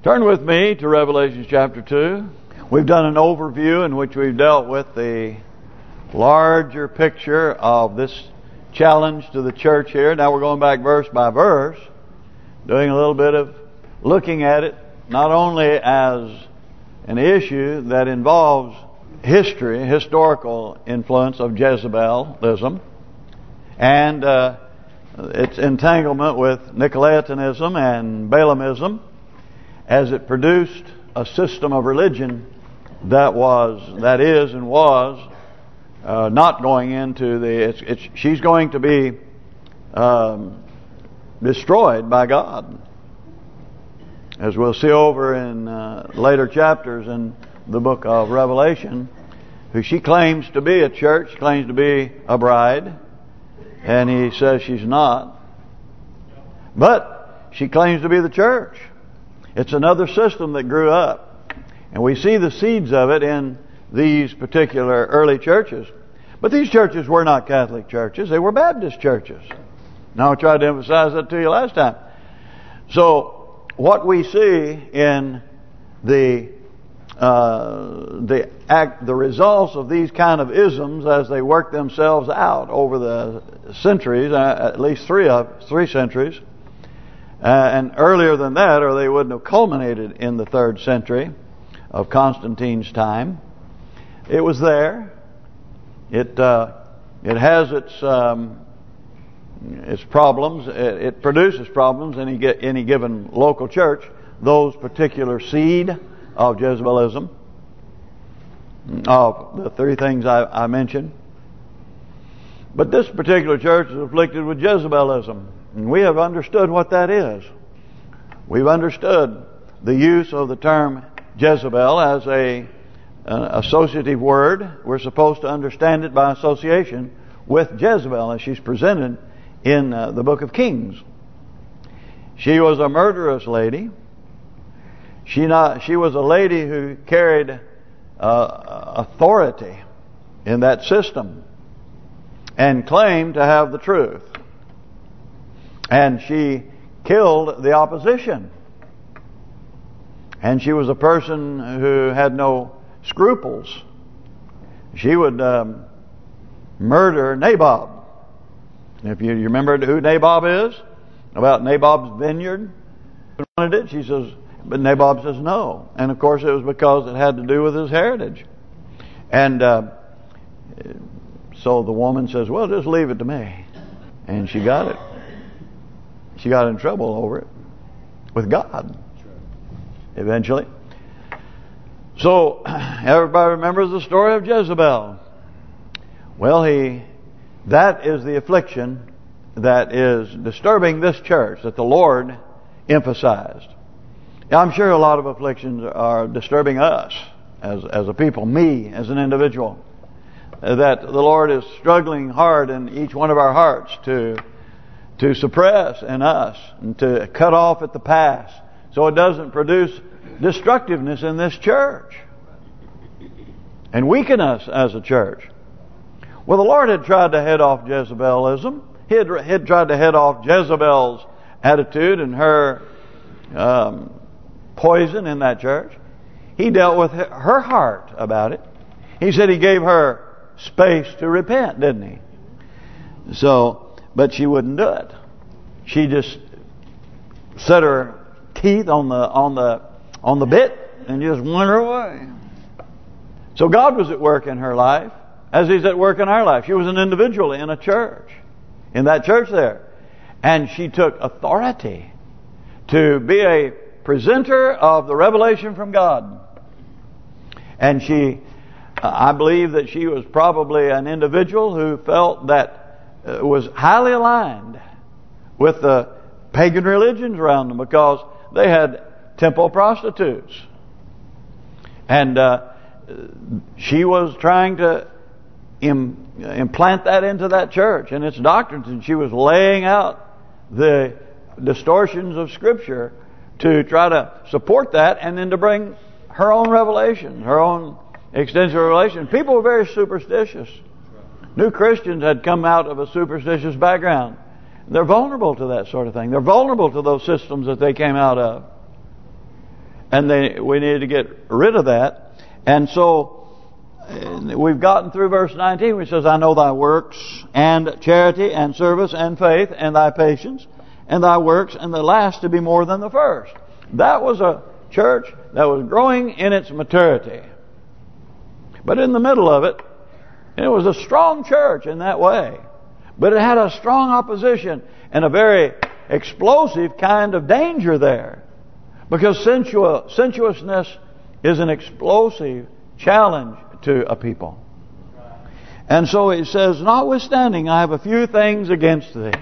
Turn with me to Revelation chapter 2. We've done an overview in which we've dealt with the larger picture of this challenge to the church here. Now we're going back verse by verse, doing a little bit of looking at it, not only as an issue that involves history, historical influence of Jezebelism, and its entanglement with Nicolaitanism and Balaamism, as it produced a system of religion that is not going into the. She's going to be destroyed by God, as we'll see over in later chapters in the book of Revelation. Who she claims to be a church, claims to be a bride, and he says she's not. But she claims to be the church. It's another system that grew up. And we see the seeds of it in these particular early churches. But these churches were not Catholic churches. They were Baptist churches. Now I tried to emphasize that to you last time. So what we see in the results of these kind of isms as they work themselves out over the centuries, at least three centuries, and earlier than that, or they wouldn't have culminated in the 3rd century of Constantine's time. It was there. It has its problems. It produces problems in any given local church. Those particular seed of Jezebelism, of the 3 things I mentioned. But this particular church is afflicted with Jezebelism. And we have understood what that is. We've understood the use of the term Jezebel as an associative word. We're supposed to understand it by association with Jezebel as she's presented in the book of Kings. She was a murderous lady. She was a lady who carried authority in that system and claimed to have the truth. And she killed the opposition. And she was a person who had no scruples. She would murder Nabob. If you remember who Nabob is, about Nabob's vineyard, wanted it, she says, but Nabob says no. And of course it was because it had to do with his heritage. And so the woman says, well, just leave it to me. And she got it. She got in trouble over it with God eventually. So everybody remembers the story of Jezebel. Well, that is the affliction that is disturbing this church that the Lord emphasized. I'm sure a lot of afflictions are disturbing us as a people, me as an individual, that the Lord is struggling hard in each one of our hearts to suppress in us and to cut off at the past so it doesn't produce destructiveness in this church and weaken us as a church. Well, the Lord had tried to head off Jezebelism. He had tried to head off Jezebel's attitude and her poison in that church. He dealt with her heart about it. He said he gave her space to repent, didn't he? So, but she wouldn't do it. She just set her teeth on the bit and just went her way. So God was at work in her life, as He's at work in our life. She was an individual in a church, in that church there, and she took authority to be a presenter of the revelation from God. And I believe that she was probably an individual who felt that was highly aligned with the pagan religions around them, because they had temple prostitutes. And she was trying to implant that into that church and its doctrines, and she was laying out the distortions of Scripture to try to support that, and then to bring her own revelation, her own extensive revelation. People were very superstitious. New Christians had come out of a superstitious background. They're vulnerable to that sort of thing. They're vulnerable to those systems that they came out of. And we need to get rid of that. And so we've gotten through verse 19, which says, I know thy works, and charity, and service, and faith, and thy patience, and thy works, and the last to be more than the first. That was a church that was growing in its maturity. But in the middle of it, it was a strong church in that way. But it had a strong opposition and a very explosive kind of danger there. Because sensuousness is an explosive challenge to a people. And so it says, notwithstanding, I have a few things against thee.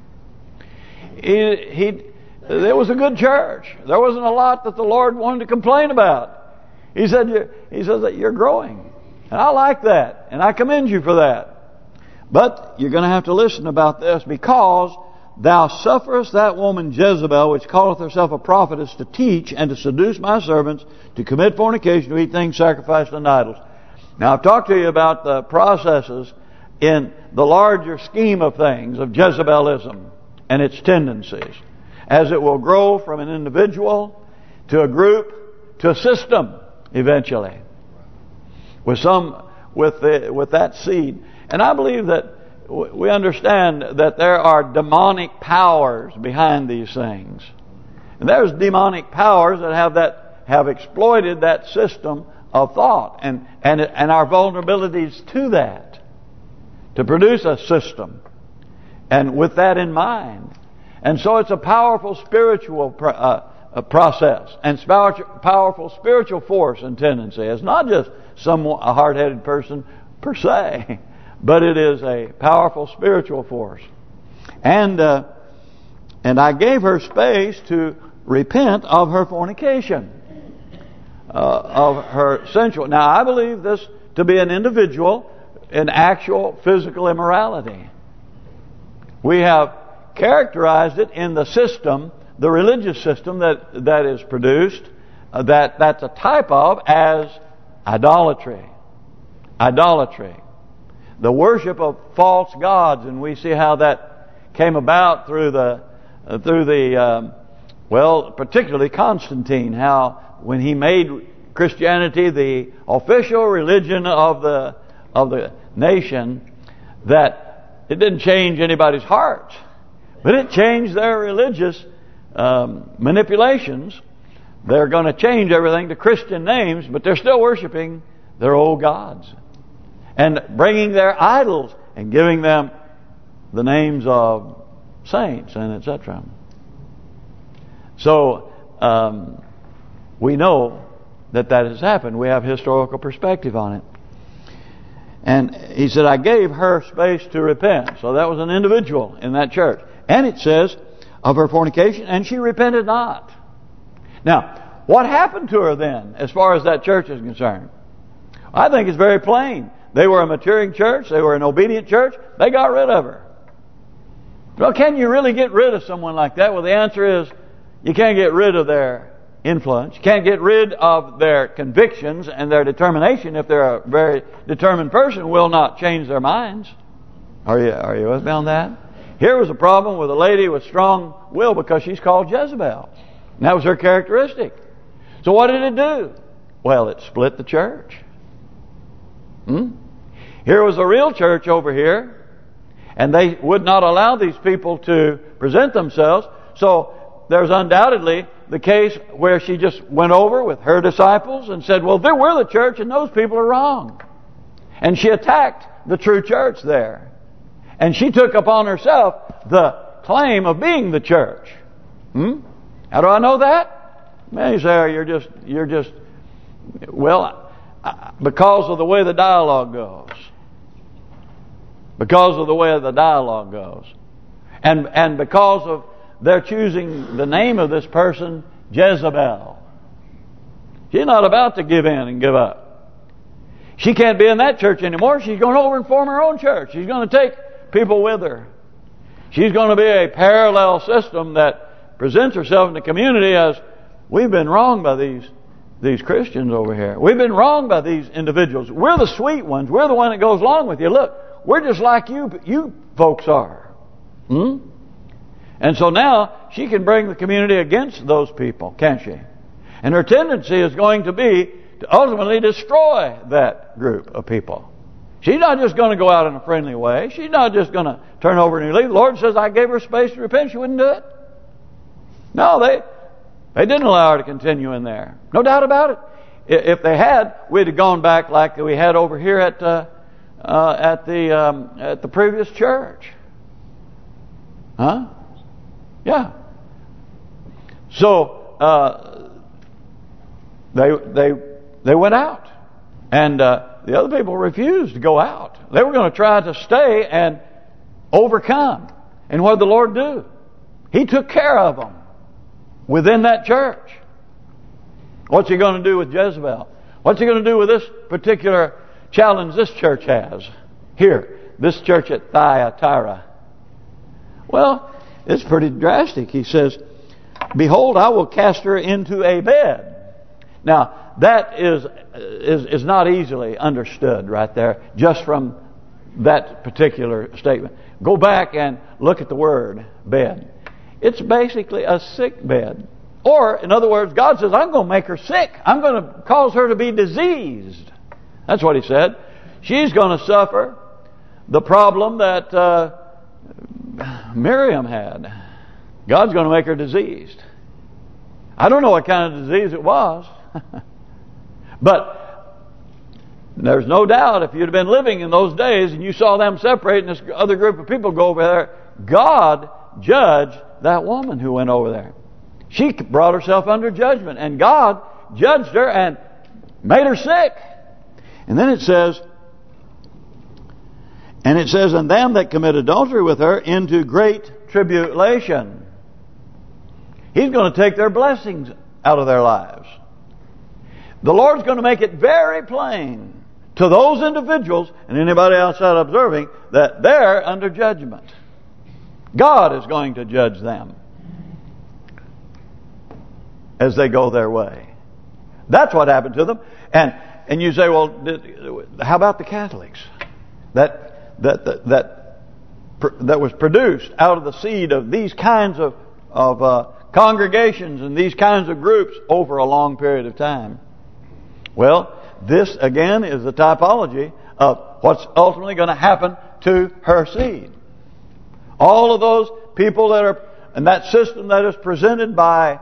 There was a good church. There wasn't a lot that the Lord wanted to complain about. He says that you're growing. And I like that. And I commend you for that. But you're going to have to listen about this, because thou sufferest that woman Jezebel, which calleth herself a prophetess, to teach and to seduce my servants to commit fornication, to eat things sacrificed unto idols. Now, I've talked to you about the processes in the larger scheme of things, of Jezebelism and its tendencies, as it will grow from an individual to a group to a system eventually, with that seed. And I believe that we understand that there are demonic powers behind these things, and there's demonic powers that have exploited that system of thought and our vulnerabilities to that, to produce a system, and with that in mind. And so it's a powerful spiritual process and powerful spiritual force and tendency. It's not just a hard-headed person per se, but it is a powerful spiritual force. And I gave her space to repent of her fornication, of her sensual. Now, I believe this to be an individual in actual physical immorality. We have characterized it in the system, the religious system that is produced, that's a type of as idolatry. Idolatry. The worship of false gods, and we see how that came about through particularly Constantine, how when he made Christianity the official religion of the nation, that it didn't change anybody's hearts, but it changed their religious manipulations. They're going to change everything to Christian names, but they're still worshiping their old gods and bringing their idols and giving them the names of saints and etc. So we know that has happened. We have historical perspective on it. And he said, I gave her space to repent. So that was an individual in that church. And it says, of her fornication, and she repented not. Now, what happened to her then, as far as that church is concerned? I think it's very plain. They were a maturing church. They were an obedient church. They got rid of her. Well, can you really get rid of someone like that? Well, the answer is, you can't get rid of their influence. You can't get rid of their convictions and their determination. If they're a very determined person, will not change their minds. Are you with me on that? Here was a problem with a lady with strong will, because she's called Jezebel. And that was her characteristic. So what did it do? Well, it split the church. Here was a real church over here, and they would not allow these people to present themselves. So there's undoubtedly the case where she just went over with her disciples and said, well, we're the church and those people are wrong. And she attacked the true church there. And she took upon herself the claim of being the church. How do I know that? Man, you say, you're just, well, because of the way the dialogue goes. Because of the way the dialogue goes. And because of they're choosing the name of this person, Jezebel. She's not about to give in and give up. She can't be in that church anymore. She's going over and form her own church. She's going to take people with her. She's going to be a parallel system that presents herself in the community as, we've been wronged by these Christians over here. We've been wronged by these individuals. We're the sweet ones. We're the one that goes along with you. Look, we're just like you folks are. And so now she can bring the community against those people, can't she? And her tendency is going to be to ultimately destroy that group of people. She's not just going to go out in a friendly way. She's not just going to turn over and leave. The Lord says, I gave her space to repent. She wouldn't do it. No, they didn't allow her to continue in there. No doubt about it. If they had, we'd have gone back like we had over here at the previous church. Huh? Yeah. So they went out, and the other people refused to go out. They were going to try to stay and overcome. And what did the Lord do? He took care of them within that church. What's He going to do with Jezebel? What's He going to do with this particular challenge this church has? Here, this church at Thyatira. Well, it's pretty drastic. He says, behold, I will cast her into a bed. Now, that is not easily understood right there, just from that particular statement. Go back and look at the word bed. It's basically a sick bed. Or, in other words, God says, I'm going to make her sick. I'm going to cause her to be diseased. That's what He said. She's going to suffer the problem that Miriam had. God's going to make her diseased. I don't know what kind of disease it was. But there's no doubt if you'd have been living in those days and you saw them separating this other group of people go over there, God judged that woman who went over there. She brought herself under judgment, and God judged her and made her sick. And then it says, and them that commit adultery with her into great tribulation. He's going to take their blessings out of their lives. The Lord's going to make it very plain to those individuals and anybody outside observing that they're under judgment. God is going to judge them as they go their way. That's what happened to them. And you say, well, how about the Catholics? That was produced out of the seed of these kinds of congregations and these kinds of groups over a long period of time. Well, this again is the typology of what's ultimately going to happen to her seed. All of those people that are in that system that is presented by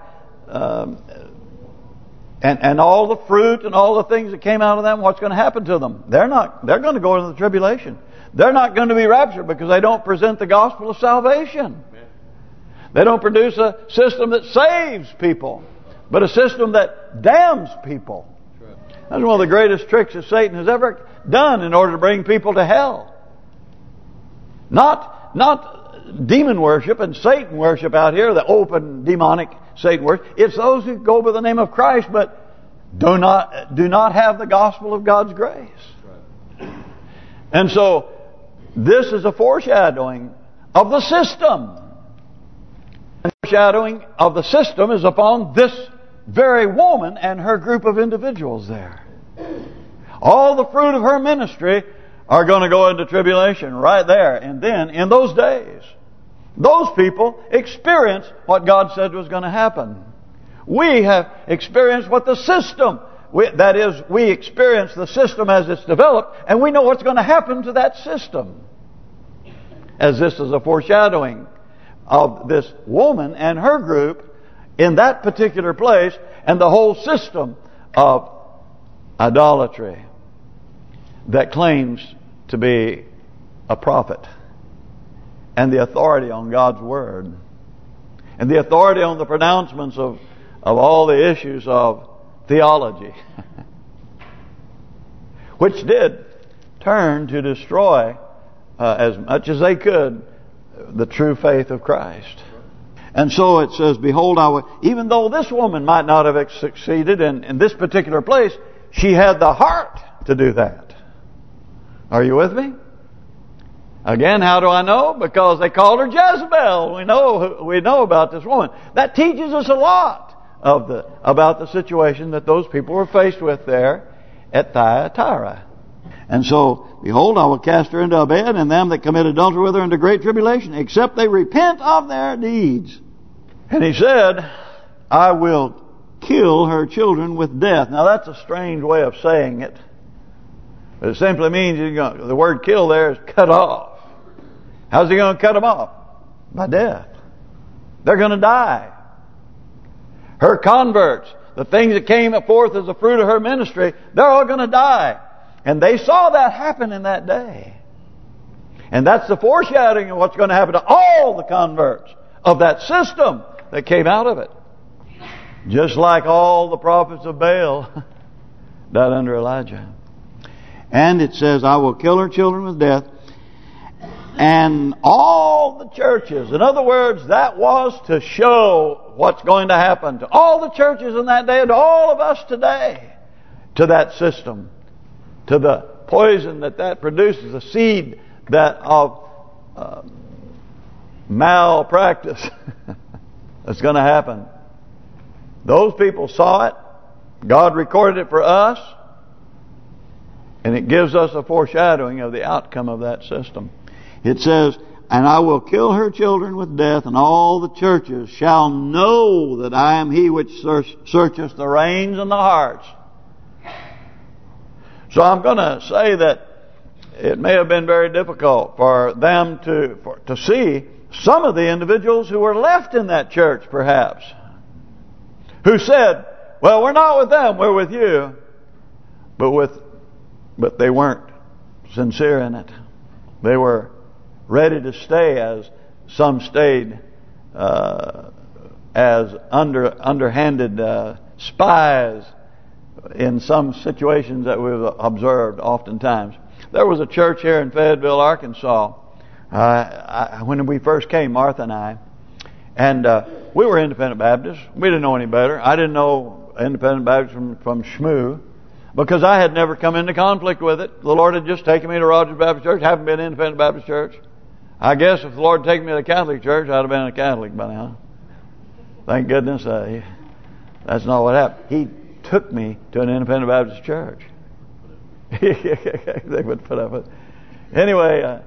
and all the fruit and all the things that came out of them, what's going to happen to them? They're going to go into the tribulation. They're not going to be raptured because they don't present the gospel of salvation. They don't produce a system that saves people, but a system that damns people. That's one of the greatest tricks that Satan has ever done in order to bring people to hell. Not demon worship and Satan worship out here, the open demonic Satan worship. It's those who go by the name of Christ but do not have the gospel of God's grace. And so this is a foreshadowing of the system. And the foreshadowing of the system is upon this very woman and her group of individuals there. All the fruit of her ministry are going to go into tribulation right there. And then in those days, those people experience what God said was going to happen. We have experienced what the system, that is, we experience the system as it's developed, and we know what's going to happen to that system. As this is a foreshadowing of this woman and her group in that particular place, and the whole system of idolatry that claims to be a prophet, and the authority on God's word, and the authority on the pronouncements of all the issues of theology, which did turn to destroy as much as they could the true faith of Christ. And so it says, behold, even though this woman might not have succeeded in this particular place, she had the heart to do that. Are you with me? Again, how do I know? Because they called her Jezebel. We know about this woman. That teaches us a lot about the situation that those people were faced with there at Thyatira. And so, behold, I will cast her into a bed, and them that commit adultery with her into great tribulation, except they repent of their deeds. And he said, I will kill her children with death. Now that's a strange way of saying it. It simply means the word kill there is cut off. How's he going to cut them off? By death. They're going to die. Her converts, the things that came forth as the fruit of her ministry, they're all going to die. And they saw that happen in that day. And that's the foreshadowing of what's going to happen to all the converts of that system that came out of it. Just like all the prophets of Baal died under Elijah. And it says, I will kill her children with death. And all the churches. In other words, that was to show what's going to happen to all the churches in that day and to all of us today. To that system. To the poison that produces. The seed that of malpractice that's going to happen. Those people saw it. God recorded it for us. And it gives us a foreshadowing of the outcome of that system. It says, and I will kill her children with death, and all the churches shall know that I am He which searcheth the reins and the hearts. So I'm going to say that it may have been very difficult for them to see some of the individuals who were left in that church, perhaps, who said, well, we're not with them, we're with you. But they weren't sincere in it. They were ready to stay, as some stayed as underhanded spies in some situations that we've observed oftentimes. There was a church here in Fayetteville, Arkansas, when we first came, Martha and I, and we were Independent Baptists. We didn't know any better. I didn't know Independent Baptists from Shmoo, because I had never come into conflict with it. The Lord had just taken me to Rogers Baptist Church. Haven't been Independent Baptist Church. I guess if the Lord had taken me to the Catholic Church, I'd have been a Catholic by now. Thank goodness that's not what happened. He took me to an Independent Baptist Church. They would put up with it. Anyway,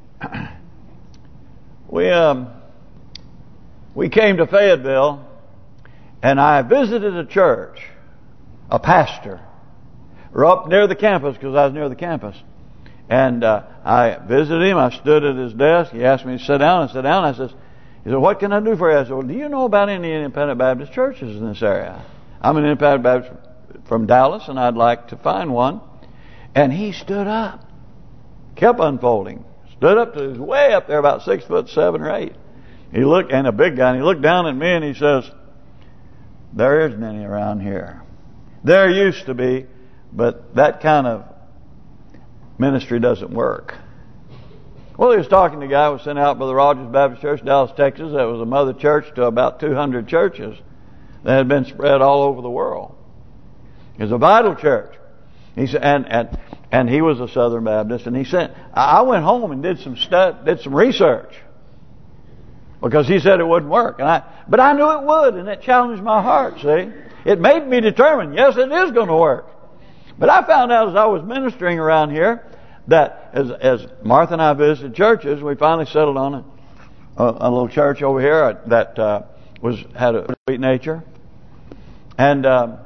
we came to Fayetteville, and I visited a church, a pastor. We're up near the campus, because I was near the campus. And I visited him. I stood at his desk. He asked me to sit down. I sat down. He said, what can I do for you? I said, well, do you know about any Independent Baptist churches in this area? I'm an Independent Baptist from Dallas, and I'd like to find one. And he stood up. Kept unfolding. Stood up to way up there, about 6'7" or 8. He looked, and a big guy, and he looked down at me and he says, there isn't any around here. There used to be, but that kind of ministry doesn't work. Well, he was talking to a guy who was sent out by the Rogers Baptist Church, Dallas, Texas. That was a mother church to about 200 churches that had been spread all over the world. It was a vital church. He said, and he was a Southern Baptist, and he said, I went home and did some research, because he said it wouldn't work, but I knew it would, and it challenged my heart. See, it made me determined. Yes, it is going to work. But I found out as I was ministering around here that as Martha and I visited churches, we finally settled on a little church over here that had a sweet nature, and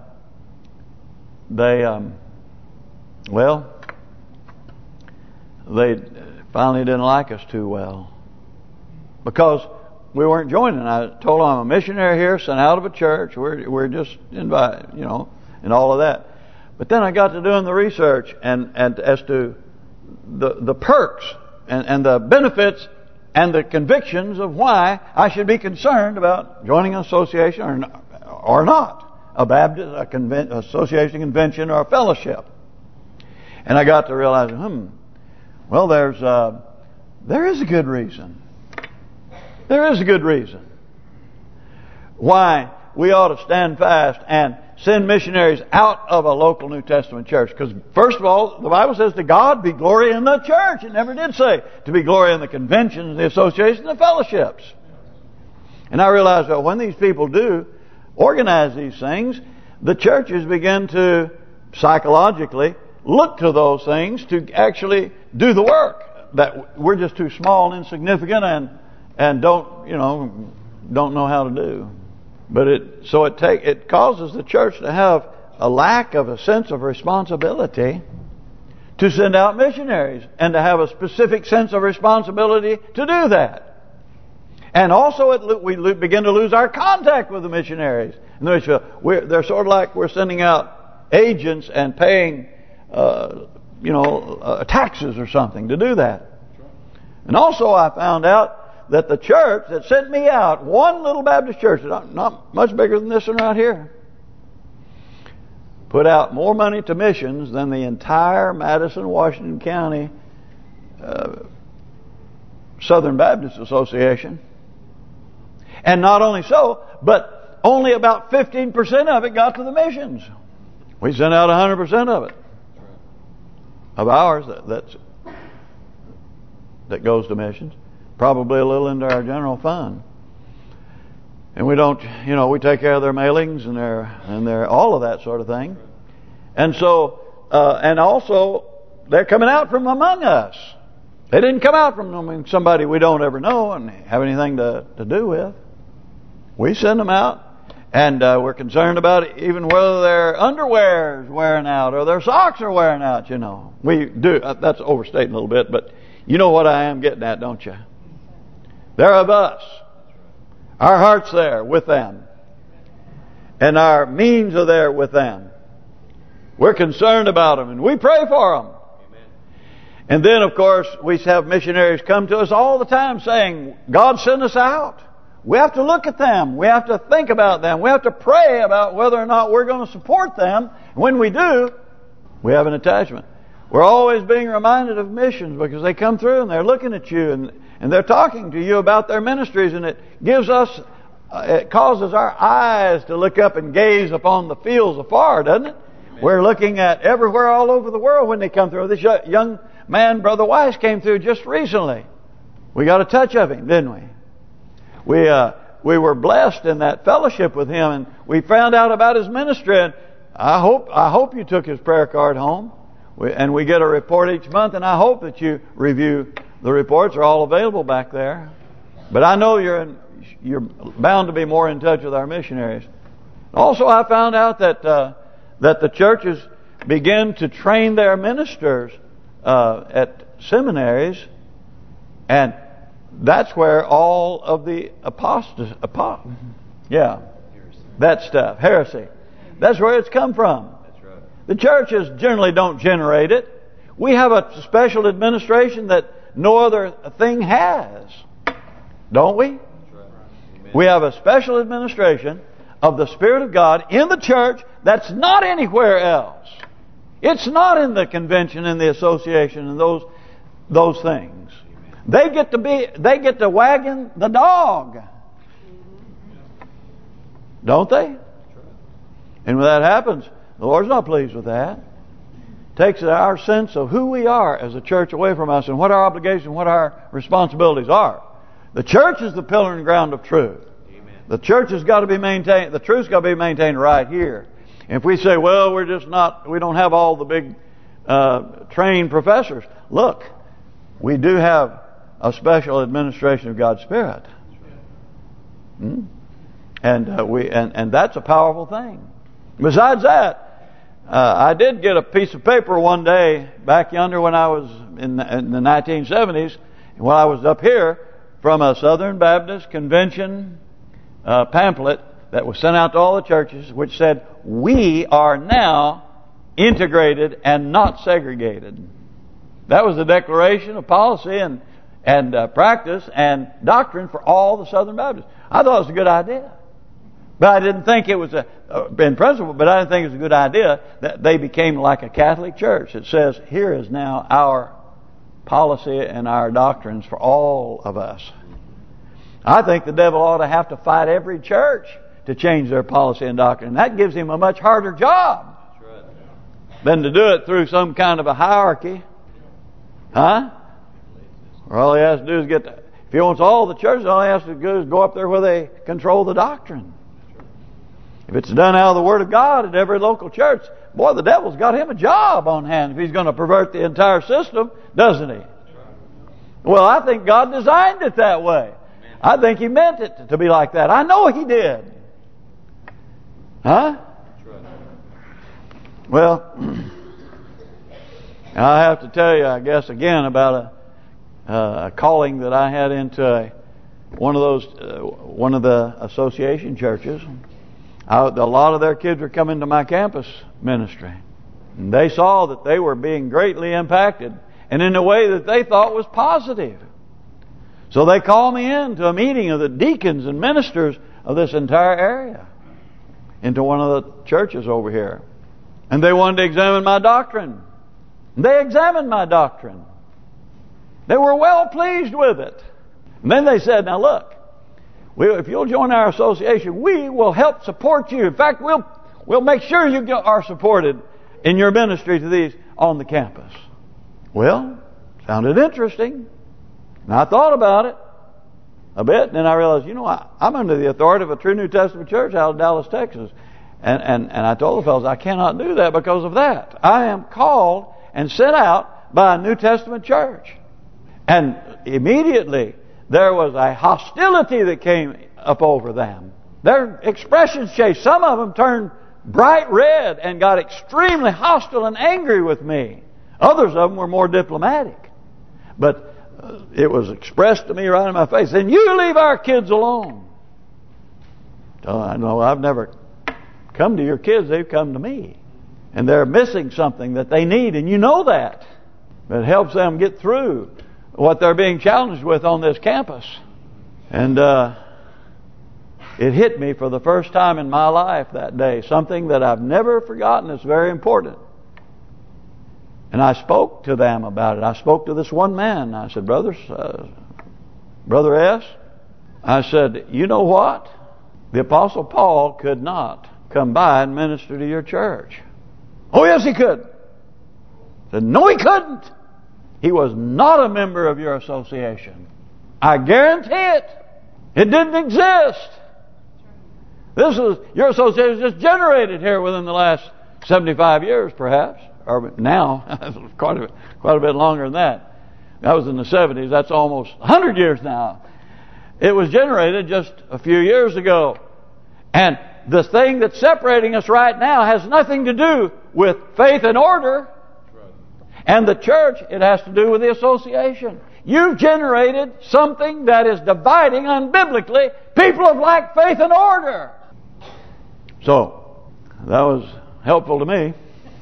they finally didn't like us too well, because we weren't joining. I told them I'm a missionary here, sent out of a church. We're just invited, and all of that. But then I got to doing the research and as to the perks and the benefits and the convictions of why I should be concerned about joining an association or not, a Baptist, association, convention, or a fellowship. And I got to realize, well, there is a good reason. There is a good reason why we ought to stand fast and send missionaries out of a local New Testament church. Because first of all, the Bible says to God be glory in the church. It never did say to be glory in the conventions, the associations, the fellowships. And I realized that when these people do organize these things, the churches begin to psychologically look to those things to actually do the work that we're just too small and insignificant and don't know how to do. But it causes the church to have a lack of a sense of responsibility to send out missionaries, and to have a specific sense of responsibility to do that. And also we begin to lose our contact with the missionaries. And they're sort of like we're sending out agents and paying taxes or something to do that. And also I found out that the church that sent me out, one little Baptist church, not much bigger than this one right here, put out more money to missions than the entire Madison, Washington County Southern Baptist Association. And not only so, but only about 15% of it got to the missions. We sent out 100% of it. Of ours that goes to missions. Probably a little into our general fund. And we don't, we take care of their mailings and their all of that sort of thing. And so, and also, they're coming out from among us. They didn't come out from somebody we don't ever know and have anything to do with. We send them out, and we're concerned about even whether their underwear is wearing out or their socks are wearing out, We do. That's overstating a little bit, but you know what I am getting at, don't you? They're of us. Our heart's there with them. And our means are there with them. We're concerned about them and we pray for them. Amen. And then, of course, we have missionaries come to us all the time saying, God sent us out. We have to look at them. We have to think about them. We have to pray about whether or not we're going to support them. When we do, we have an attachment. We're always being reminded of missions because they come through and they're looking at you and they're talking to you about their ministries, and it causes our eyes to look up and gaze upon the fields afar, doesn't it? Amen. We're looking at everywhere all over the world when they come through. This young man, Brother Weiss, came through just recently. We got a touch of him, didn't we? We were blessed in that fellowship with him, and we found out about his ministry. And I hope you took his prayer card home. And we get a report each month, and I hope that you review the reports. Are all available back there. But I know you're bound to be more in touch with our missionaries. Also, I found out that the churches begin to train their ministers at seminaries, and that's where all of the heresy. That's where it's come from. The churches generally don't generate it. We have a special administration that no other thing has. Don't we? We have a special administration of the Spirit of God in the church that's not anywhere else. It's not in the convention and the association and those things. They get to wagging the dog. Don't they? And when that happens, the Lord's not pleased with that. Takes our sense of who we are as a church away from us and what our obligation, what our responsibilities are. The church is the pillar and ground of truth. Amen. The church has got to be maintained. The truth's got to be maintained right here. And if we say, well, we don't have all the big trained professors. Look, we do have a special administration of God's Spirit. And that's a powerful thing. Besides that, I did get a piece of paper one day back yonder when I was in the 1970s, when I was up here, from a Southern Baptist Convention pamphlet that was sent out to all the churches, which said, we are now integrated and not segregated. That was the declaration of policy and practice and doctrine for all the Southern Baptists. I thought it was a good idea. But I didn't think it was in principle, but I didn't think it was a good idea that they became like a Catholic church. It says, here is now our policy and our doctrines for all of us. I think the devil ought to have to fight every church to change their policy and doctrine. That gives him a much harder job than to do it through some kind of a hierarchy. Huh? Or all he has to do is if he wants all the churches, all he has to do is go up there where they control the doctrine. If it's done out of the Word of God at every local church, boy, the devil's got him a job on hand if he's going to pervert the entire system, doesn't he? Well, I think God designed it that way. I think He meant it to be like that. I know He did. Huh? Well, I have to tell you, I guess, again about a calling that I had into one of the association churches. A lot of their kids were coming to my campus ministry. And they saw that they were being greatly impacted, and in a way that they thought was positive. So they called me in to a meeting of the deacons and ministers of this entire area into one of the churches over here. And they wanted to examine my doctrine. They examined my doctrine. They were well pleased with it. And then they said, now look, if you'll join our association, we will help support you. In fact, we'll make sure you are supported in your ministry to these on the campus. Well, sounded interesting. And I thought about it a bit, and then I realized, I'm under the authority of a true New Testament church out of Dallas, Texas. And I told the fellows, I cannot do that because of that. I am called and sent out by a New Testament church. And immediately there was a hostility that came up over them. Their expressions changed. Some of them turned bright red and got extremely hostile and angry with me. Others of them were more diplomatic. But it was expressed to me right in my face. And you leave our kids alone. So I know I've never come to your kids. They've come to me. And they're missing something that they need. And you know that. It helps them get through what they're being challenged with on this campus. And it hit me for the first time in my life that day. Something that I've never forgotten. It's very important. And I spoke to them about it. I spoke to this one man. I said, Brother S., I said, you know what? The Apostle Paul could not come by and minister to your church. Oh, yes, he could. I said, no, he couldn't. He was not a member of your association. I guarantee it. It didn't exist. Your association was just generated here within the last 75 years, perhaps. Or now, quite a bit longer than that. That was in the 70s. That's almost 100 years now. It was generated just a few years ago. And the thing that's separating us right now has nothing to do with faith and order. And the church, it has to do with the association. You've generated something that is dividing unbiblically people of like faith and order. So, that was helpful to me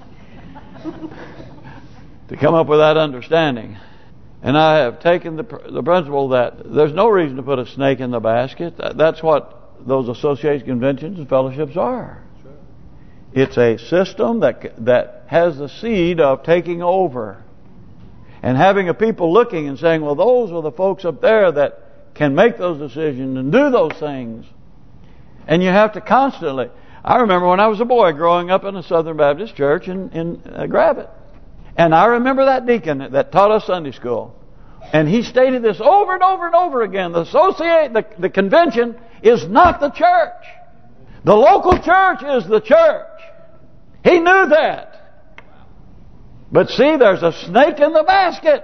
to come up with that understanding. And I have taken the principle that there's no reason to put a snake in the basket. That's what those association conventions and fellowships are. It's a system that has the seed of taking over. And having a people looking and saying, well, those are the folks up there that can make those decisions and do those things. And you have to constantly... I remember when I was a boy growing up in a Southern Baptist church in Gravette. And I remember that deacon that taught us Sunday school. And he stated this over and over and over again. The convention is not the church. The local church is the church. He knew that. But see, there's a snake in the basket.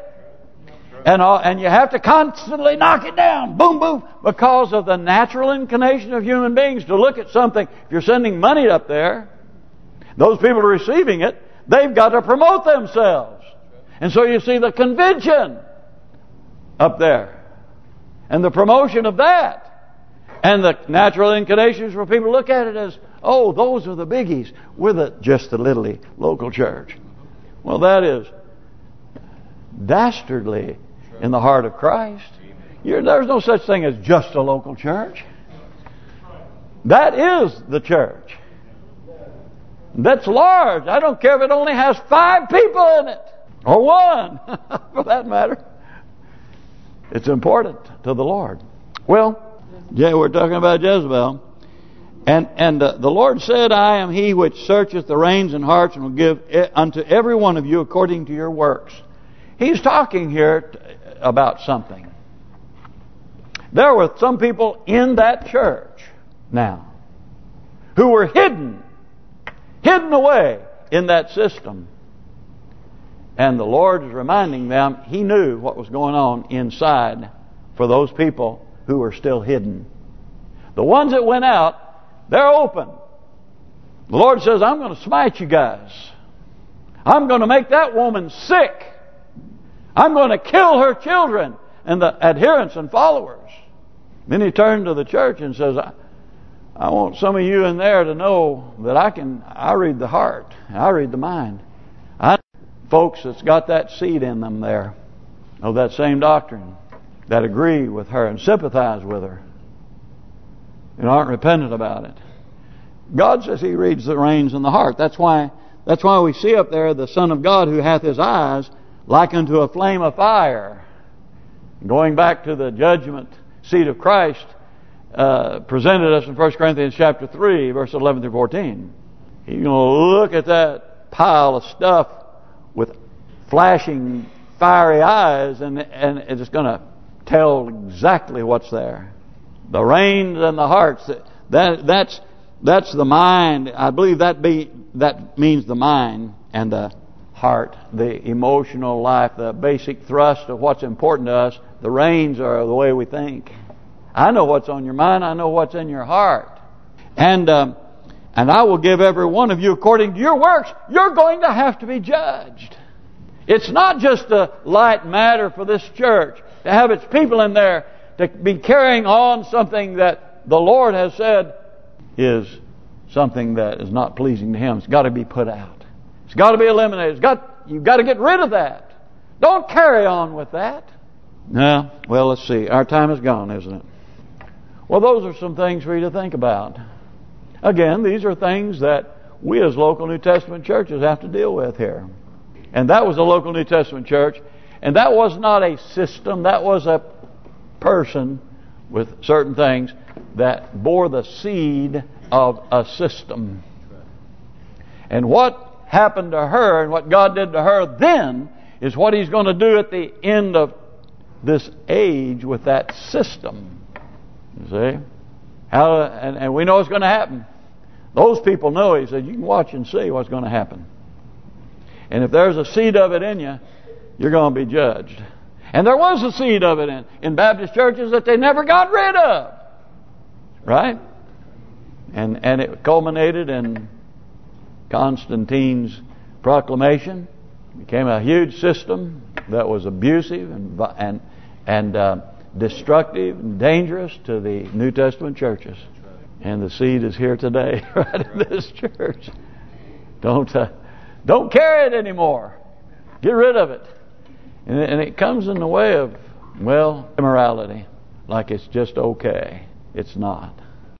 And you have to constantly knock it down. Boom, boom. Because of the natural inclination of human beings to look at something. If you're sending money up there, those people receiving it, they've got to promote themselves. And so you see the convention up there. And the promotion of that. And the natural inclinations for people to look at it as, oh, those are the biggies. We're just the little local church. Well, that is dastardly in the heart of Christ. There's no such thing as just a local church. That is the church. That's large. I don't care if it only has 5 people in it. Or 1, for that matter. It's important to the Lord. Well, we're talking about Jezebel. And the Lord said, I am He which searcheth the reins and hearts, and will give unto every one of you according to your works. He's talking here about something. There were some people in that church now who were hidden away in that system. And the Lord is reminding them He knew what was going on inside for those people who were still hidden. The ones that went out, they're open. The Lord says, I'm going to smite you guys. I'm going to make that woman sick. I'm going to kill her children and the adherents and followers. Then he turned to the church and says, I want some of you in there to know that I read the heart. I read the mind. I know folks that's got that seed in them there of that same doctrine that agree with her and sympathize with her and aren't repentant about it. God says He reads the reins in the heart. That's why we see up there the Son of God who hath His eyes like unto a flame of fire. Going back to the judgment seat of Christ presented us in 1 Corinthians chapter 3, verse 11 through 14. You're going to look at that pile of stuff with flashing fiery eyes, and it's going to tell exactly what's there. The reins and the hearts. That's the mind. I believe that means the mind and the heart, the emotional life, the basic thrust of what's important to us. The reins are the way we think. I know what's on your mind. I know what's in your heart. And I will give every one of you according to your works. You're going to have to be judged. It's not just a light matter for this church to have its people in there to be carrying on something that the Lord has said is something that is not pleasing to Him. It's got to be put out. It's got to be eliminated. You've got to get rid of that. Don't carry on with that. No. Well, let's see. Our time is gone, isn't it? Well, those are some things for you to think about. Again, these are things that we as local New Testament churches have to deal with here. And that was a local New Testament church. And that was not a system. That was a person with certain things that bore the seed of a system. And what happened to her and what God did to her then is what He's going to do at the end of this age with that system. You see? And we know it's going to happen. Those people know. He said, you can watch and see what's going to happen. And if there's a seed of it in you, you're going to be judged. And there was a seed of it in Baptist churches that they never got rid of. Right? And it culminated in Constantine's proclamation. It became a huge system that was abusive and destructive and dangerous to the New Testament churches. And the seed is here today, right in this church. Don't carry it anymore. Get rid of it. And it comes in the way of, well, immorality. Like it's just okay. It's not.